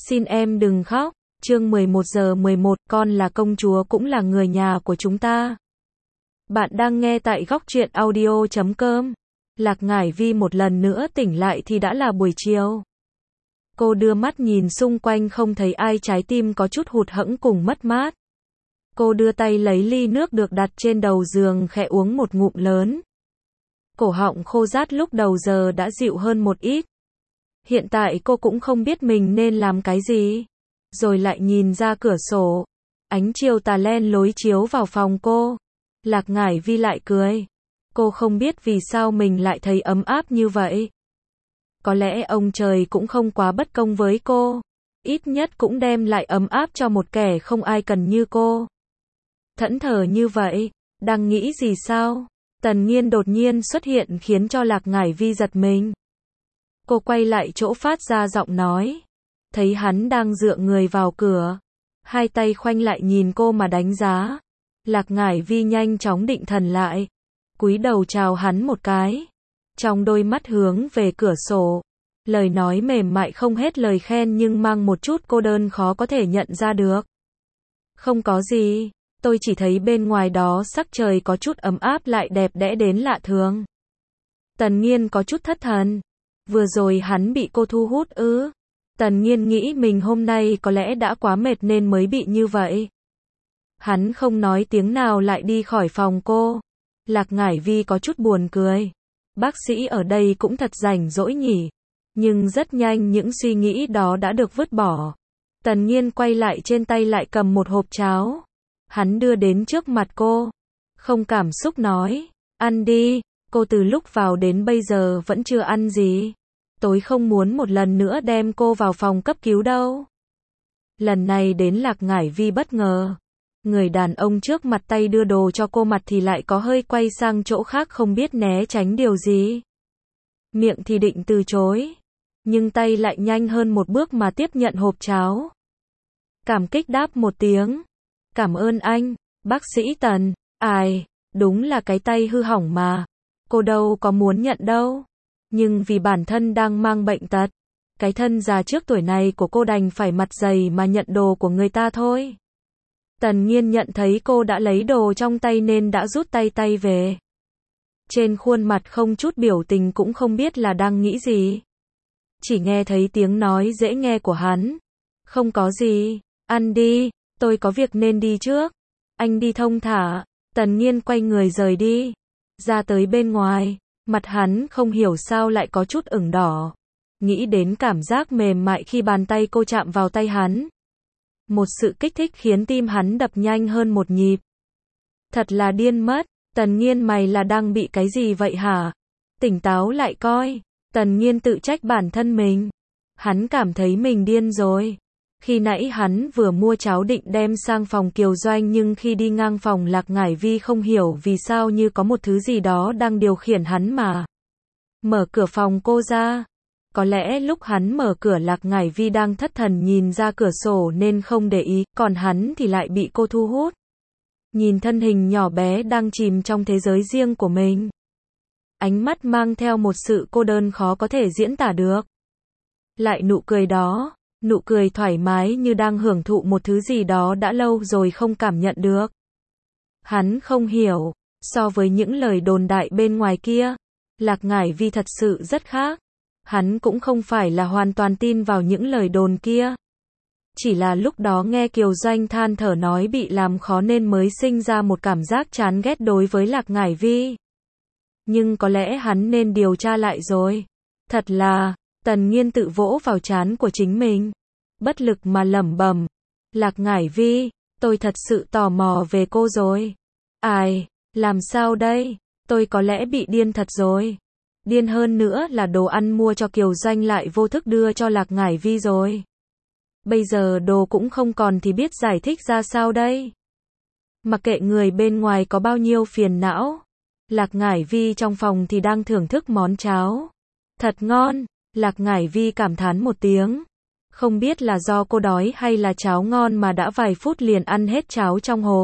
Xin em đừng khóc. Chương 11:11, con là công chúa cũng là người nhà của chúng ta. Bạn đang nghe tại Góc Truyện Audio.com. Lạc Ngải Vi một lần nữa tỉnh lại thì đã là buổi chiều. Cô đưa mắt nhìn xung quanh không thấy ai, trái tim có chút hụt hẫng cùng mất mát. Cô đưa tay lấy ly nước được đặt trên đầu giường khẽ uống một ngụm lớn. Cổ họng khô rát lúc đầu giờ đã dịu hơn một ít. Hiện tại cô cũng không biết mình nên làm cái gì. Rồi lại nhìn ra cửa sổ. Ánh chiều tà len lối chiếu vào phòng cô. Lạc Ngải Vi lại cười. Cô không biết vì sao mình lại thấy ấm áp như vậy. Có lẽ ông trời cũng không quá bất công với cô. Ít nhất cũng đem lại ấm áp cho một kẻ không ai cần như cô. Thẫn thờ như vậy, đang nghĩ gì sao? Tần Nghiên đột nhiên xuất hiện khiến cho Lạc Ngải Vi giật mình. Cô quay lại chỗ phát ra giọng nói. Thấy hắn đang dựa người vào cửa. Hai tay khoanh lại nhìn cô mà đánh giá. Lạc Ngải Vi nhanh chóng định thần lại. Cúi đầu chào hắn một cái. Trong đôi mắt hướng về cửa sổ. Lời nói mềm mại không hết lời khen nhưng mang một chút cô đơn khó có thể nhận ra được. Không có gì. Tôi chỉ thấy bên ngoài đó sắc trời có chút ấm áp lại đẹp đẽ đến lạ thường. Tần Nghiên có chút thất thần. Vừa rồi hắn bị cô thu hút ư? Tần Nghiên nghĩ mình hôm nay có lẽ đã quá mệt nên mới bị như vậy. Hắn không nói tiếng nào lại đi khỏi phòng cô. Lạc Ngải Vi có chút buồn cười. Bác sĩ ở đây cũng thật rảnh rỗi nhỉ. Nhưng rất nhanh những suy nghĩ đó đã được vứt bỏ. Tần Nghiên quay lại, trên tay lại cầm một hộp cháo. Hắn đưa đến trước mặt cô. Không cảm xúc nói. Ăn đi. Cô từ lúc vào đến bây giờ vẫn chưa ăn gì. Tôi không muốn một lần nữa đem cô vào phòng cấp cứu đâu. Lần này đến Lạc Ngải Vi bất ngờ. Người đàn ông trước mặt tay đưa đồ cho cô, mặt thì lại có hơi quay sang chỗ khác không biết né tránh điều gì. Miệng thì định từ chối. Nhưng tay lại nhanh hơn một bước mà tiếp nhận hộp cháo. Cảm kích đáp một tiếng. Cảm ơn anh, bác sĩ Tần. Ai, đúng là cái tay hư hỏng mà. Cô đâu có muốn nhận đâu. Nhưng vì bản thân đang mang bệnh tật. Cái thân già trước tuổi này của cô đành phải mặt dày mà nhận đồ của người ta thôi. Tần Nghiên nhận thấy cô đã lấy đồ trong tay nên đã rút tay về. Trên khuôn mặt không chút biểu tình, cũng không biết là đang nghĩ gì. Chỉ nghe thấy tiếng nói dễ nghe của hắn. Không có gì, ăn đi, tôi có việc nên đi trước. Anh đi thông thả. Tần Nghiên quay người rời đi. Ra tới bên ngoài, mặt hắn không hiểu sao lại có chút ửng đỏ. Nghĩ đến cảm giác mềm mại khi bàn tay cô chạm vào tay hắn. Một sự kích thích khiến tim hắn đập nhanh hơn một nhịp. Thật là điên mất. Tần Nghiên, mày là đang bị cái gì vậy hả? Tỉnh táo lại coi. Tần Nghiên tự trách bản thân mình. Hắn cảm thấy mình điên rồi. Khi nãy hắn vừa mua cháo định đem sang phòng Kiều Doanh, nhưng khi đi ngang phòng Lạc Ngải Vi không hiểu vì sao như có một thứ gì đó đang điều khiển hắn mà mở cửa phòng cô ra. Có lẽ lúc hắn mở cửa Lạc Ngải Vi đang thất thần nhìn ra cửa sổ nên không để ý, còn hắn thì lại bị cô thu hút. Nhìn thân hình nhỏ bé đang chìm trong thế giới riêng của mình. Ánh mắt mang theo một sự cô đơn khó có thể diễn tả được. Lại nụ cười đó. Nụ cười thoải mái như đang hưởng thụ một thứ gì đó đã lâu rồi không cảm nhận được. Hắn không hiểu, so với những lời đồn đại bên ngoài kia, Lạc Ngải Vi thật sự rất khác. Hắn cũng không phải là hoàn toàn tin vào những lời đồn kia. Chỉ là lúc đó nghe Kiều Doanh than thở nói bị làm khó nên mới sinh ra một cảm giác chán ghét đối với Lạc Ngải Vi. Nhưng có lẽ hắn nên điều tra lại rồi. Thật là, Tần Nghiên tự vỗ vào trán của chính mình. Bất lực mà lẩm bẩm. Lạc Ngải Vi, tôi thật sự tò mò về cô rồi. Ai, làm sao đây? Tôi có lẽ bị điên thật rồi. Điên hơn nữa là đồ ăn mua cho Kiều Doanh lại vô thức đưa cho Lạc Ngải Vi rồi. Bây giờ đồ cũng không còn thì biết giải thích ra sao đây? Mặc kệ người bên ngoài có bao nhiêu phiền não. Lạc Ngải Vi trong phòng thì đang thưởng thức món cháo. Thật ngon. Lạc Ngải Vi cảm thán một tiếng. Không biết là do cô đói hay là cháo ngon mà đã vài phút liền ăn hết cháo trong hộp.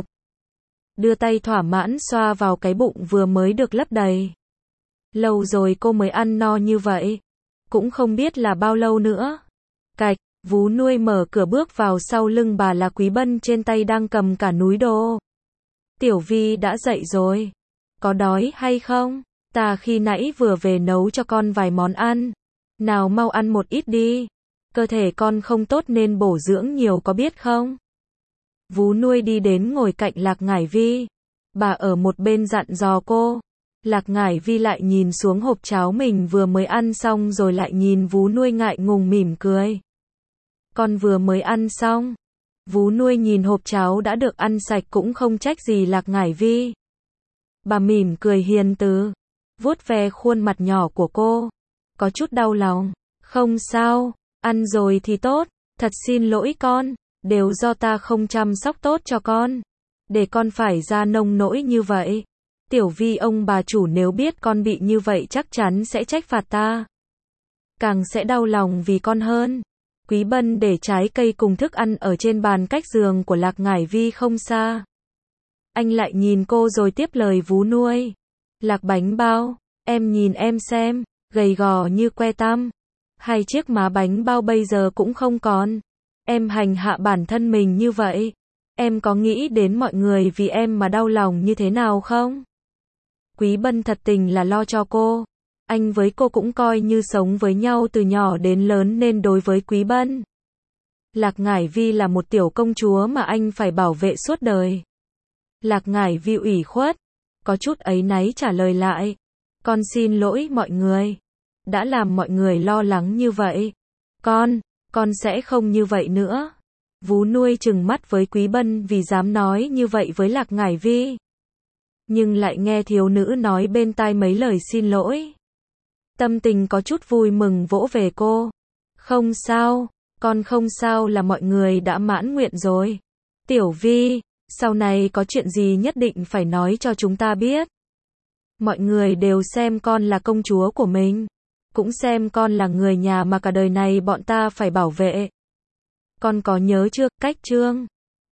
Đưa tay thỏa mãn xoa vào cái bụng vừa mới được lấp đầy. Lâu rồi cô mới ăn no như vậy. Cũng không biết là bao lâu nữa. Cạch, Vú nuôi mở cửa bước vào, sau lưng bà là Quý Bân, trên tay đang cầm cả núi đồ. Tiểu Vi đã dậy rồi. Có đói hay không? Ta khi nãy vừa về nấu cho con vài món ăn. Nào mau ăn một ít đi. Cơ thể con không tốt nên bổ dưỡng nhiều, có biết không? Vú nuôi đi đến ngồi cạnh Lạc Ngải Vi. Bà ở một bên dặn dò cô. Lạc Ngải Vi lại nhìn xuống hộp cháo mình vừa mới ăn xong rồi lại nhìn vú nuôi ngại ngùng mỉm cười. Con vừa mới ăn xong. Vú nuôi nhìn hộp cháo đã được ăn sạch cũng không trách gì Lạc Ngải Vi. Bà mỉm cười hiền từ, vuốt ve khuôn mặt nhỏ của cô. Có chút đau lòng. Không sao, ăn rồi thì tốt. Thật xin lỗi con, đều do ta không chăm sóc tốt cho con. Để con phải ra nông nỗi như vậy. Tiểu Vi, ông bà chủ nếu biết con bị như vậy chắc chắn sẽ trách phạt ta. Càng sẽ đau lòng vì con hơn. Quý Bân để trái cây cùng thức ăn ở trên bàn cách giường của Lạc Ngải Vi không xa. Anh lại nhìn cô rồi tiếp lời vú nuôi. Lạc bánh bao, em nhìn em xem, gầy gò như que tăm. Hai chiếc má bánh bao bây giờ cũng không còn. Em hành hạ bản thân mình như vậy. Em có nghĩ đến mọi người vì em mà đau lòng như thế nào không? Quý Bân thật tình là lo cho cô. Anh với cô cũng coi như sống với nhau từ nhỏ đến lớn nên đối với Quý Bân, Lạc Ngải Vi là một tiểu công chúa mà anh phải bảo vệ suốt đời. Lạc Ngải Vi ủy khuất, có chút áy náy trả lời lại. Con xin lỗi mọi người. Đã làm mọi người lo lắng như vậy. Con sẽ không như vậy nữa. Vú nuôi trừng mắt với Quý Bân vì dám nói như vậy với Lạc Ngải Vi. Nhưng lại nghe thiếu nữ nói bên tai mấy lời xin lỗi. Tâm tình có chút vui mừng vỗ về cô. Không sao, con không sao là mọi người đã mãn nguyện rồi. Tiểu Vi, sau này có chuyện gì nhất định phải nói cho chúng ta biết. Mọi người đều xem con là công chúa của mình. Cũng xem con là người nhà mà cả đời này bọn ta phải bảo vệ. Con có nhớ chưa? Cách chương